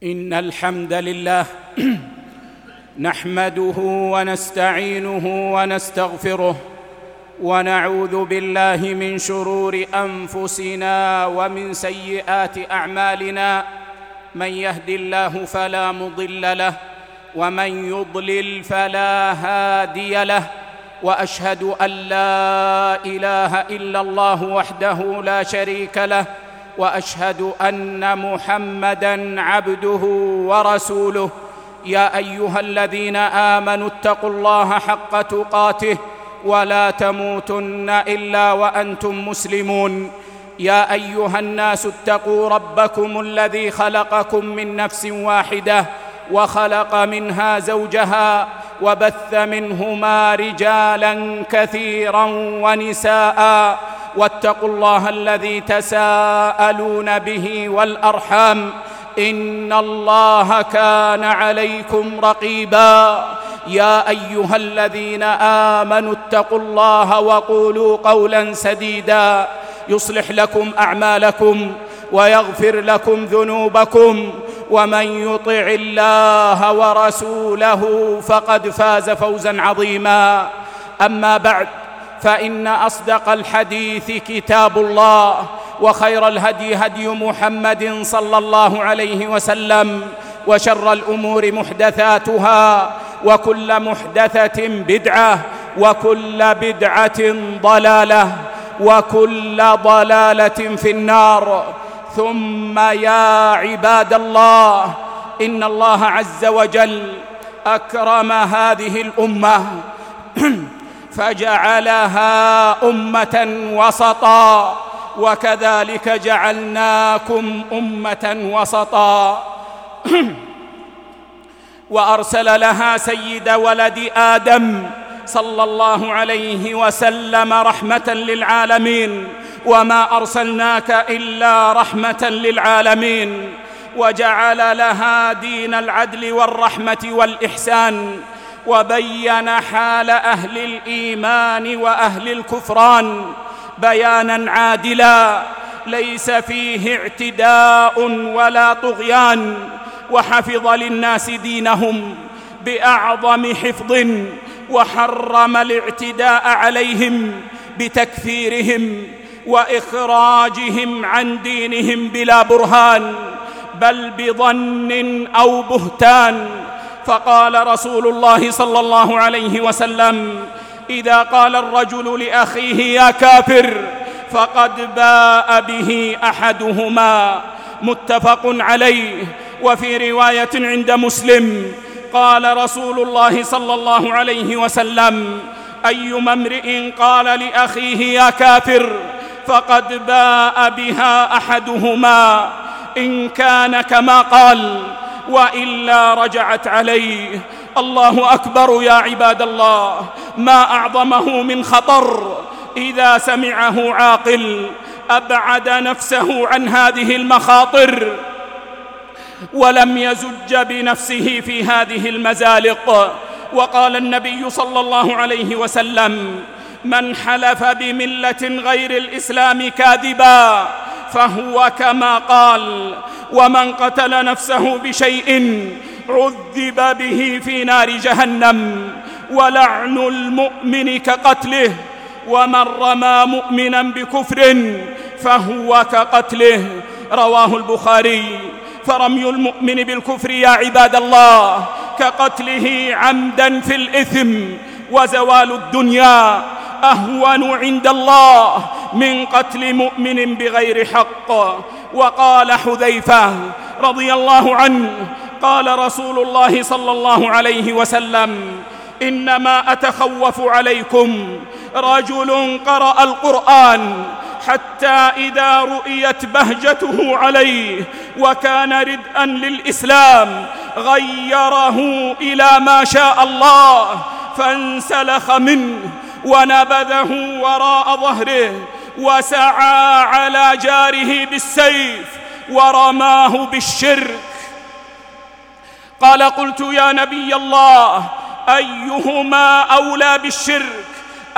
إن الحمد لله نحمده ونستعينه ونستغفره ونعوذ بالله من شرور أنفسنا ومن سيئات أعمالنا. من يهد الله فلا مضل له ومن يضلل فلا هادي له، وأشهد أن لا إله إلا الله وحده لا شريك له، وأشهد أن محمدًا عبده ورسوله. يا أيها الذين آمنوا اتقوا الله حق تقاته ولا تموتن إلا وأنتم مسلمون. يا أيها الناس اتقوا ربكم الذي خلقكم من نفس واحدة وخلق منها زوجها وبث منهما رجالاً كثيراً ونساءً، واتقوا الله الذي تساءلون به والأرحام إن الله كان عليكم رقيباً. يا أيها الذين آمنوا اتقوا الله وقولوا قولاً سديداً يصلح لكم أعمالكم ويغفر لكم ذنوبكم، ومن يطع الله ورسوله فقد فاز فوزاً عظيماً. أما بعد، فإن أصدق الحديث كتاب الله، وخير الهدي هدي محمد صلى الله عليه وسلم، وشر الأمور محدثاتها، وكل محدثة بدعة، وكل بدعة ضلالة، وكل ضلالة في النار. ثم يا عباد الله، إن الله عز وجل أكرم هذه الأمة فجعلها أمة وسطا، وكذلك جعلناكم أمة وسطا وأرسل لها سيد ولد آدم صلى الله عليه وسلم رحمة للعالمين، وما أرسلناك إلا رحمة للعالمين، وجعل لها دين العدل والرحمة والإحسان، وبين حال أهل الإيمان وأهل الكفران بياناً عادلاً ليس فيه اعتداء ولا طغيان، وحفظ للناس دينهم بأعظم حفظ، وحرم الاعتداء عليهم بتكفيرهم وإخراجهم عن دينهم بلا برهان، بل بظن أو بهتان. فقال رسول الله صلى الله عليه وسلم: إذا قال الرجل لأخيه يا كافر فقد باء به أحدهما. متفق عليه. وفي رواية عند مسلم قال رسول الله صلى الله عليه وسلم: أيما امرئ قال لأخيه يا كافر فقد باء بها أحدهما، إن كان كما قال وإلا رجعت عليه. الله أكبر يا عباد الله، ما أعظمه من خطر إذا سمعه عاقل أبعد نفسه عن هذه المخاطر ولم يزج بنفسه في هذه المزالق. وقال النبي صلى الله عليه وسلم: من حلف بملة غير الإسلام كاذبا فهو كما قال، ومن قتل نفسه بشيء عذب به في نار جهنم، ولعن المؤمن كقتله، ومن رمى مؤمنا بكفر فهو كقتله. رواه البخاري. فرمي المؤمن بالكفر يا عباد الله كقتله عمدا في الإثم، وزوال الدنيا أهون عند الله من قتل مؤمن بغير حق. وقال حذيفة رضي الله عنه: قال رسول الله صلى الله عليه وسلم: إنما أتخوف عليكم رجل قرأ القرآن حتى إذا رؤيت بهجته عليه وكان ردءا للإسلام غيره إلى ما شاء الله، فانسلخ منه ونبذه وراء ظهره، وسعى على جاره بالسيف ورماه بالشرك. قال: قلت يا نبي الله، أيهما أولى بالشرك،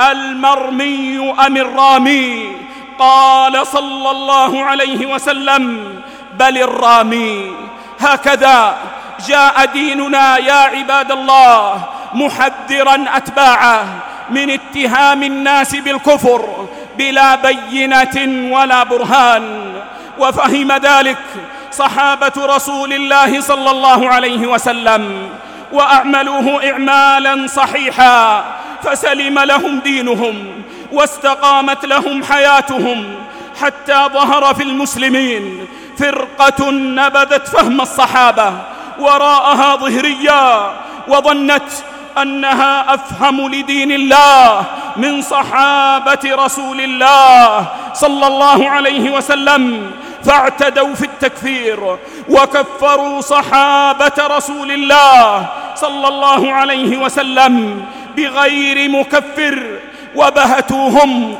المرمي أم الرامي؟ قال صلى الله عليه وسلم: بل الرامي. هكذا جاء ديننا يا عباد الله محذرا أتباعه من اتهام الناس بالكفر بلا بينة ولا برهان. وفهم ذلك صحابة رسول الله صلى الله عليه وسلم وأعملوه إعمالا صحيحا، فسلم لهم دينهم واستقامت لهم حياتهم، حتى ظهر في المسلمين فرقة نبذت فهم الصحابة وراءها ظهريا، وظنت أنها أفهم لدين الله من صحابة رسول الله صلى الله عليه وسلم، فاعتدوا في التكفير وكفروا صحابة رسول الله صلى الله عليه وسلم بغير مكفر، وبهتوهم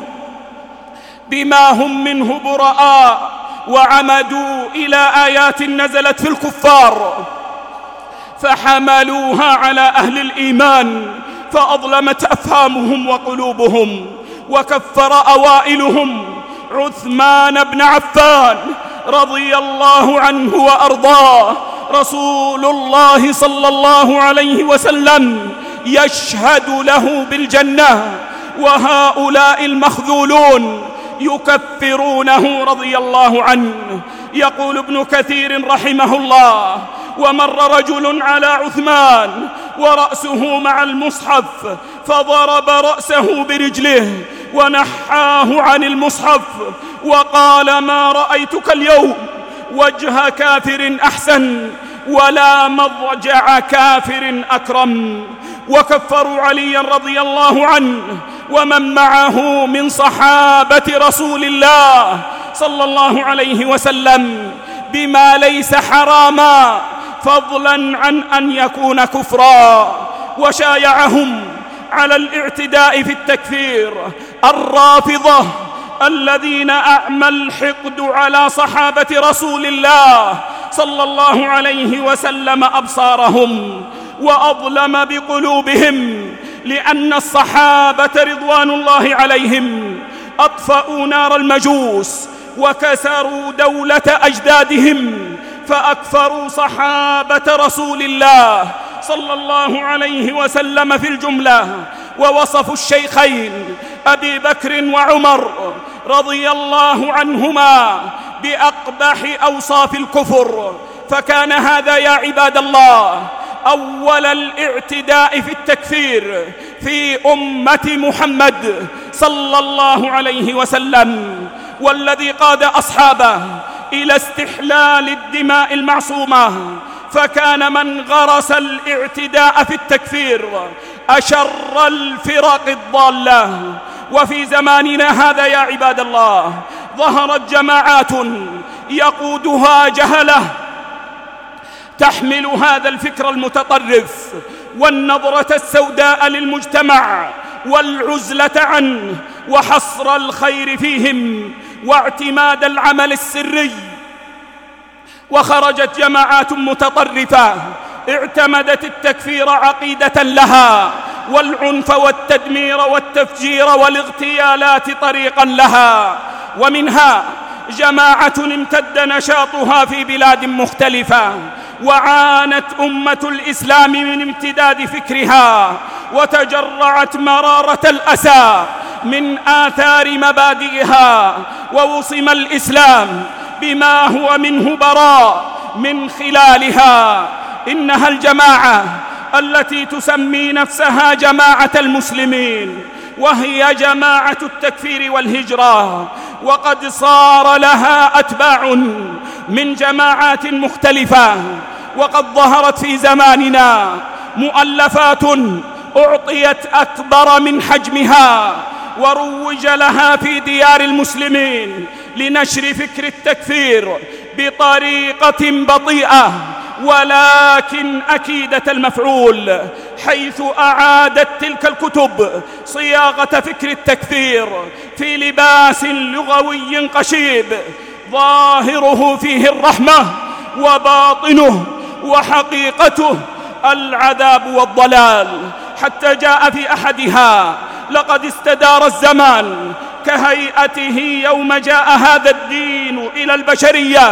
بما هم منه براء، وعمدوا إلى آيات نزلت في الكفار فحملوها على أهل الإيمان فأظلمت أفهامهم وقلوبهم. وكفر أوائلهم عثمان بن عفان رضي الله عنه وأرضاه رسول الله صلى الله عليه وسلم يشهد له بالجنة، وهؤلاء المخذولون يكفرونه رضي الله عنه. يقول ابن كثير رحمه الله: ومر رجل على عثمان ورأسه مع المصحف فضرب رأسه برجله ونحاه عن المصحف وقال: ما رأيتك اليوم وجه كافر أحسن ولا مضجع كافر أكرم. وكفروا عليا رضي الله عنه ومن معه من صحابة رسول الله صلى الله عليه وسلم بما ليس حراما، فضلا عن أن يكون كفرا. وشايعهم على الاعتداء في التكفير الرافضة الذين أعمى الحقد على صحابة رسول الله صلى الله عليه وسلم أبصارهم وأظلم بقلوبهم، لأن الصحابة رضوان الله عليهم أطفأوا نار المجوس وكسروا دولة أجدادهم، فأكفروا صحابة رسول الله صلى الله عليه وسلم في الجملة. ووصفوا الشيخين أبي بكر وعمر رضي الله عنهما بأقبح أوصاف الكفر. فكان هذا يا عباد الله أول الاعتداء في التكفير في أمة محمد صلى الله عليه وسلم، والذي قاد أصحابه إلى استحلال الدماء المعصومة. فكان من غرس الاعتداء في التكفير أشر الفرق الضالة. وفي زماننا هذا يا عباد الله ظهرت جماعات يقودها جهلة تحمل هذا الفكر المتطرف والنظرة السوداء للمجتمع والعزلة عنه وحصر الخير فيهم واعتماد العمل السري. وخرجت جماعات متطرفة اعتمدت التكفير عقيدة لها، والعنف والتدمير والتفجير والاغتيالات طريقا لها. ومنها جماعة امتد نشاطها في بلاد مختلفة، وعانت أمة الإسلام من امتداد فكرها، وتجرعت مرارة الأسى من آثار مبادئها، ووصم الإسلام بما هو منه براء من خلالها. إنها الجماعة التي تسمي نفسها جماعة المسلمين، وهي جماعة التكفير والهجرة، وقد صار لها أتباع من جماعات مختلفة. وقد ظهرت في زماننا مؤلفات أعطيت أكبر من حجمها وروج لها في ديار المسلمين لنشر فكر التكفير بطريقة بطيئة ولكن أكيدة المفعول، حيث أعادت تلك الكتب صياغة فكر التكفير في لباس لغوي قشيب ظاهره فيه الرحمة وباطنه وحقيقته العذاب والضلال. حتى جاء في أحدها: لقد استدار الزمان كهيئته يوم جاء هذا الدين إلى البشرية،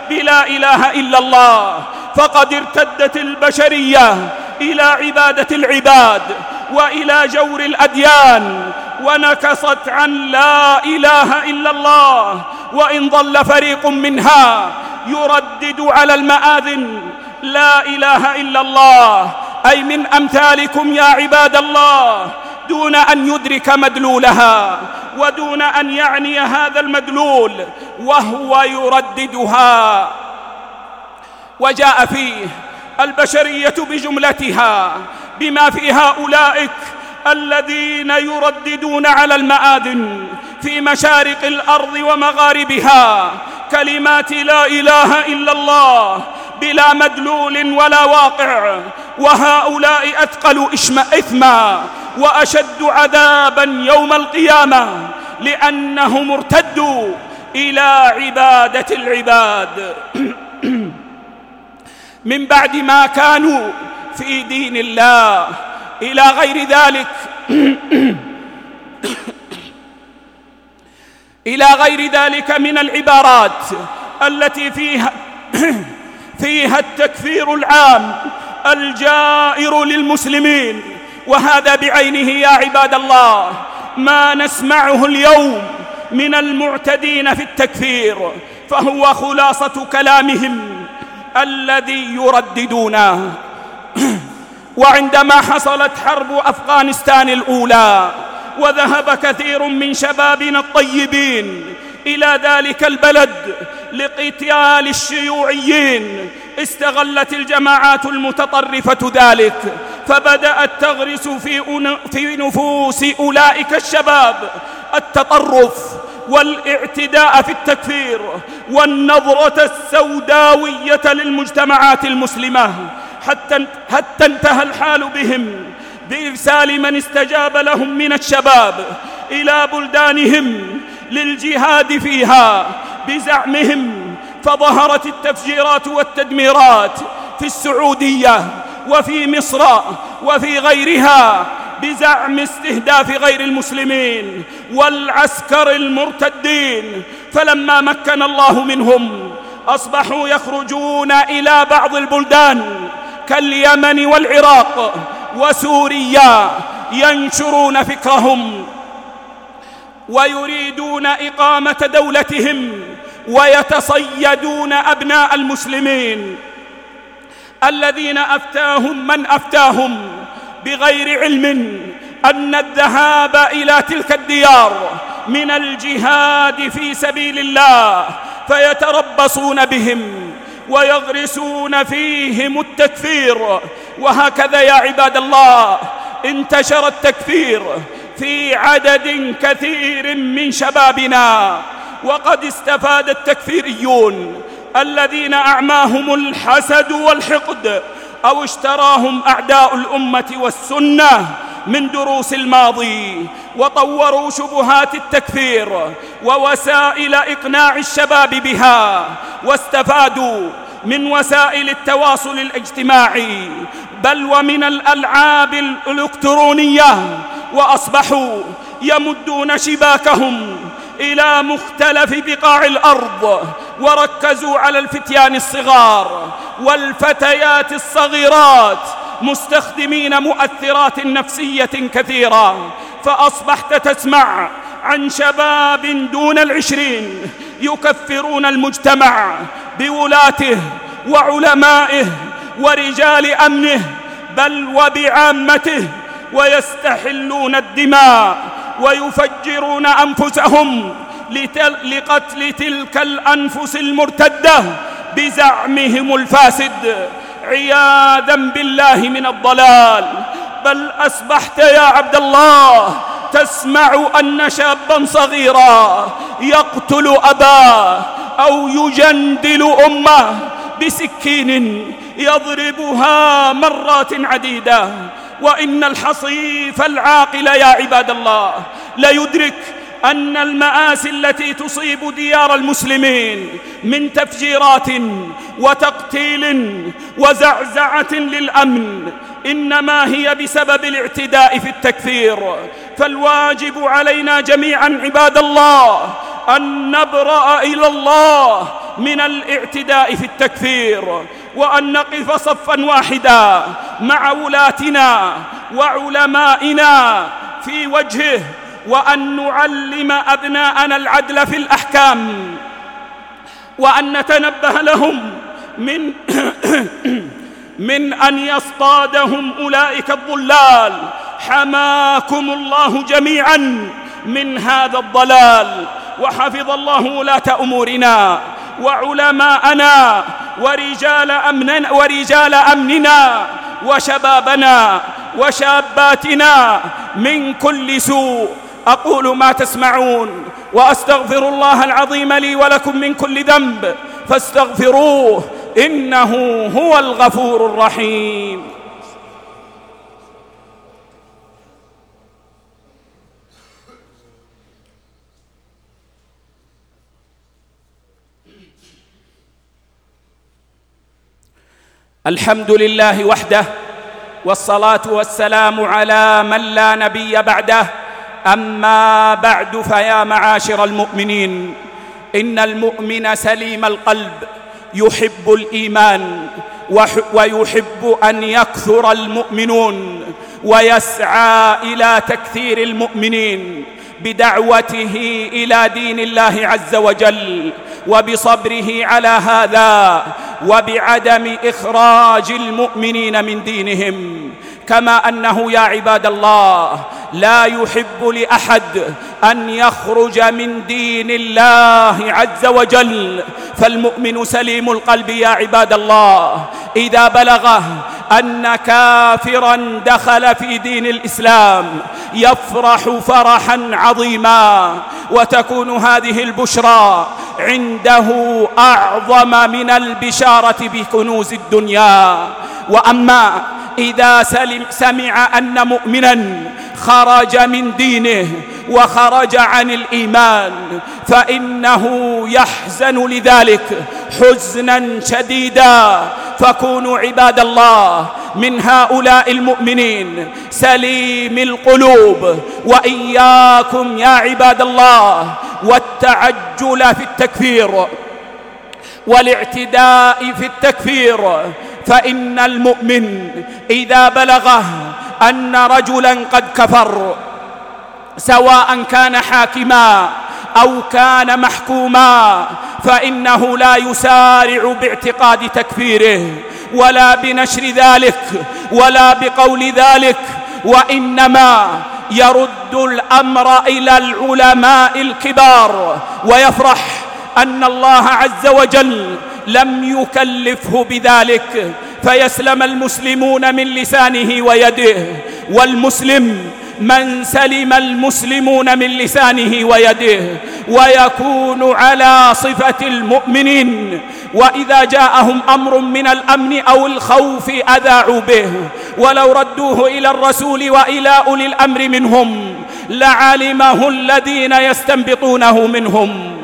بلا إله إلا الله، فقد ارتدت البشرية إلى عبادة العباد وإلى جور الأديان، ونكصت عن لا إله إلا الله. وإن ظل فريق منها يردد على المآذن لا إله إلا الله، أي من أمثالكم يا عباد الله، دون أن يدرك مدلولها ودون أن يعني هذا المدلول وهو يرددها. وجاء فيه البشرية بجملتها بما فيها أولئك الذين يرددون على المآذن في مشارق الأرض ومغاربها كلمات لا إله إلا الله بلا مدلول ولا واقع، وهؤلاء أثقل إثما وأشد عذابا يوم القيامة، لأنهم ارتدوا إلى عبادة العباد من بعد ما كانوا في دين الله إلى غير ذلك إلى غير ذلك من العبارات التي فيها التكفير العام الجائر للمسلمين. وهذا بعينه يا عباد الله ما نسمعه اليوم من المعتدين في التكفير، فهو خلاصة كلامهم الذي يرددونه. وعندما حصلت حرب أفغانستان الأولى وذهب كثير من شبابنا الطيبين إلى ذلك البلد لقتال الشيوعيين، استغلت الجماعات المتطرفة ذلك، فبدأت تغرس في نفوس أولئك الشباب التطرف والاعتداء في التكفير والنظرة السوداوية للمجتمعات المسلمة، حتى انتهى الحال بهم بإرسال من استجاب لهم من الشباب إلى بلدانهم للجهاد فيها بزعمهم. فظهرت التفجيرات والتدميرات في السعودية وفي مصر وفي غيرها بزعم استهداف غير المسلمين والعسكر المرتدين. فلما مكن الله منهم أصبحوا يخرجون إلى بعض البلدان كاليمن والعراق وسوريا ينشرون فكرهم ويريدون إقامة دولتهم، ويتصيدون أبناء المسلمين الذين أفتاهم من أفتاهم بغير علم أن الذهاب إلى تلك الديار من الجهاد في سبيل الله، فيتربصون بهم ويغرسون فيهم التكفير. وهكذا يا عباد الله انتشر التكفير في عدد كثير من شبابنا، وقد استفاد التكفيريون الذين أعماهم الحسد والحقد أو اشتراهم أعداء الأمة والسنة من دروس الماضي، وطوروا شبهات التكفير ووسائل إقناع الشباب بها، واستفادوا من وسائل التواصل الاجتماعي بل ومن الألعاب الإلكترونية، وأصبحوا يمدون شباكهم إلى مختلف بقاع الأرض، وركزوا على الفتيان الصغار والفتيات الصغيرات مستخدمين مؤثرات نفسية كثيرة. فأصبحت تسمع عن شباب دون 20 يكفرون المجتمع بولاته وعلمائه ورجال أمنه بل وبعامته، ويستحلون الدماء ويفجرون أنفسهم لقتل تلك الأنفس المرتدة بزعمهم الفاسد، عياذا بالله من الضلال. بل أصبحت يا عبد الله تسمع أن شابا صغيرا يقتل أباه أو يجندل أمه بسكين يضربها مرات عديدة. وإن الحصيف العاقل يا عباد الله لا يدرك أن المآسي التي تصيب ديار المسلمين من تفجيرات وتقتيل وزعزعة للأمن إنما هي بسبب الاعتداء في التكفير. فالواجب علينا جميعا عباد الله أن نبرأ إلى الله من الاعتداء في التكفير، وأن نقف صفا واحدا مع ولاتنا وعلمائنا في وجهه، وأن نعلم أبناءنا العدل في الأحكام، وأن نتنبه لهم من أن يصطادهم أولئك الضلال. حماكم الله جميعا من هذا الضلال، وحفظ الله ولاة أمورنا وعلماءنا ورجال أمننا وشبابنا وشاباتنا من كل سوء. أقول ما تسمعون، وأستغفر الله العظيم لي ولكم من كل ذنب، فاستغفروه إنه هو الغفور الرحيم. الحمد لله وحده، والصلاة والسلام على من لا نبي بعده. أما بعد، فيا معاشر المؤمنين، إن المؤمن سليم القلب يحب الإيمان، ويحب أن يكثر المؤمنون، ويسعى إلى تكثير المؤمنين بدعوته إلى دين الله عز وجل، وبصبره على هذا، وبعدم إخراج المؤمنين من دينهم. كما أنه يا عباد الله لا يحب لأحد أن يخرج من دين الله عز وجل، فالمؤمن سليم القلب يا عباد الله إذا بلغه أن كافرا دخل في دين الإسلام يفرح فرحا عظيما، وتكون هذه البشرى عنده أعظم من البشارة بكنوز الدنيا. وأما إذا سمع أن مؤمنا خرج من دينه وخرج عن الإيمان، فإنه يحزن لذلك حزنا شديدا. فكونوا عباد الله من هؤلاء المؤمنين سليم القلوب، وإياكم يا عباد الله والتعجل في التكفير والاعتداء في التكفير، فإن المؤمن إذا بلغه أن رجلا قد كفر، سواء كان حاكما أو كان محكوما، فإنه لا يسارع باعتقاد تكفيره ولا بنشر ذلك ولا بقول ذلك، وإنما يرد الأمر إلى العلماء الكبار، ويفرح أن الله عز وجل لم يكلفه بذلك، فيسلم المسلمون من لسانه ويده. والمسلم من سلم المسلمون من لسانه ويده، ويكون على صفة المؤمنين. وإذا جاءهم أمر من الأمن أو الخوف أذاعوا به، ولو ردوه إلى الرسول وإلى أولي الأمر منهم لعلمه الذين يستنبطونه منهم.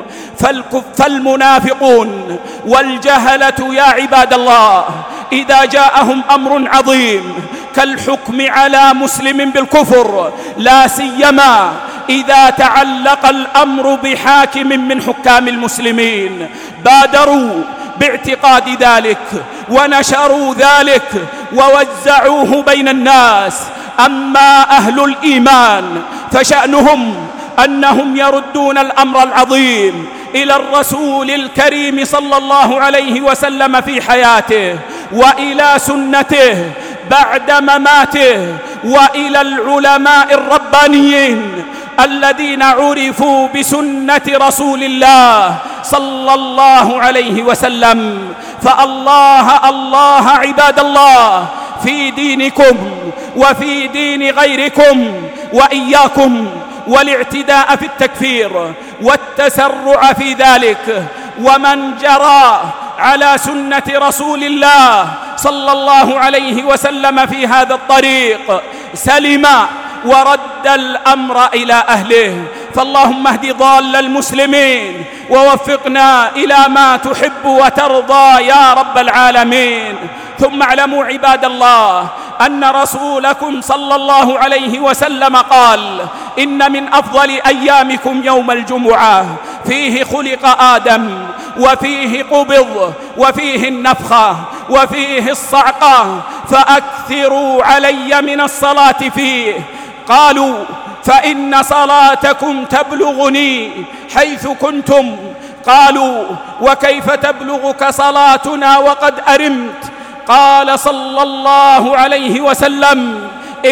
فالمنافقون والجهلة يا عباد الله إذا جاءهم أمر عظيم كالحكم على مسلم بالكفر، لا سيما إذا تعلق الأمر بحاكم من حكام المسلمين، بادروا باعتقاد ذلك ونشروا ذلك ووزعوه بين الناس. أما أهل الإيمان فشأنهم أنهم يردون الأمر العظيم إلى الرسول الكريم صلى الله عليه وسلم في حياته، وإلى سنته بعد مماته، وإلى العلماء الربانيين الذين عرفوا بسنة رسول الله صلى الله عليه وسلم. فالله عباد الله في دينكم وفي دين غيركم، وإياكم والاعتداء في التكفير والتسرع في ذلك. ومن جرى على سنة رسول الله صلى الله عليه وسلم في هذا الطريق سلم ورد الأمر إلى أهله. فاللهم اهد ضال المسلمين ووفقنا إلى ما تحب وترضى يا رب العالمين. ثم اعلموا عباد الله أن رسولكم صلى الله عليه وسلم قال: إن من أفضل أيامكم يوم الجمعة، فيه خلق آدم وفيه قبض وفيه النفخة وفيه الصعقة، فأكثروا علي من الصلاة فيه. قالوا: فإن صلاتكم تبلغني حيث كنتم. قالوا: وكيف تبلغك صلاتنا وقد أرمت؟ قال صلى الله عليه وسلم: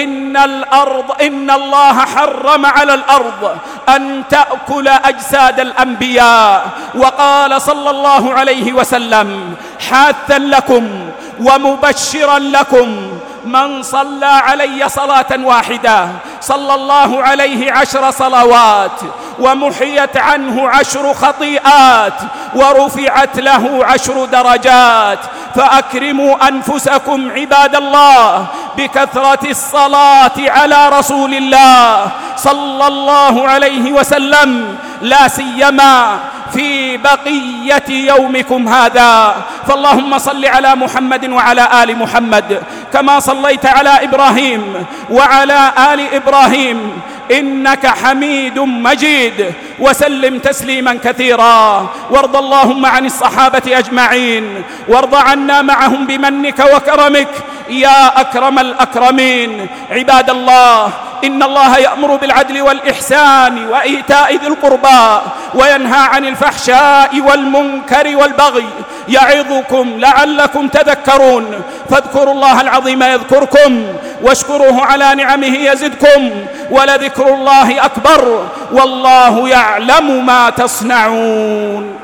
إن الله حرم على الأرض أن تأكل أجساد الأنبياء. وقال صلى الله عليه وسلم: حاثا لكم ومبشرا لكم، من صلى علي صلاة واحدة صلى الله عليه 10 صلوات، ومحيت عنه 10 خطيئات، ورفعت له 10 درجات. فأكرموا أنفسكم عباد الله بكثرة الصلاة على رسول الله صلى الله عليه وسلم، لا سيما في بقية يومكم هذا. فاللهم صل على محمد وعلى آل محمد كما صليت على إبراهيم وعلى آل إبراهيم إنك حميد مجيد، وسلم تسليما كثيرا. وارض اللهم عن الصحابة أجمعين، وارض عنا معهم بمنك وكرمك يا أكرم الأكرمين. عباد الله، إن الله يأمر بالعدل والإحسان وإيتاء ذي القربى، وينهى عن الفحشاء والمنكر والبغي، يعظكم لعلكم تذكرون. فاذكروا الله العظيم يذكركم، واشكروه على نعمه يزدكم، ولذكر الله أكبر، والله يعلم ما تصنعون.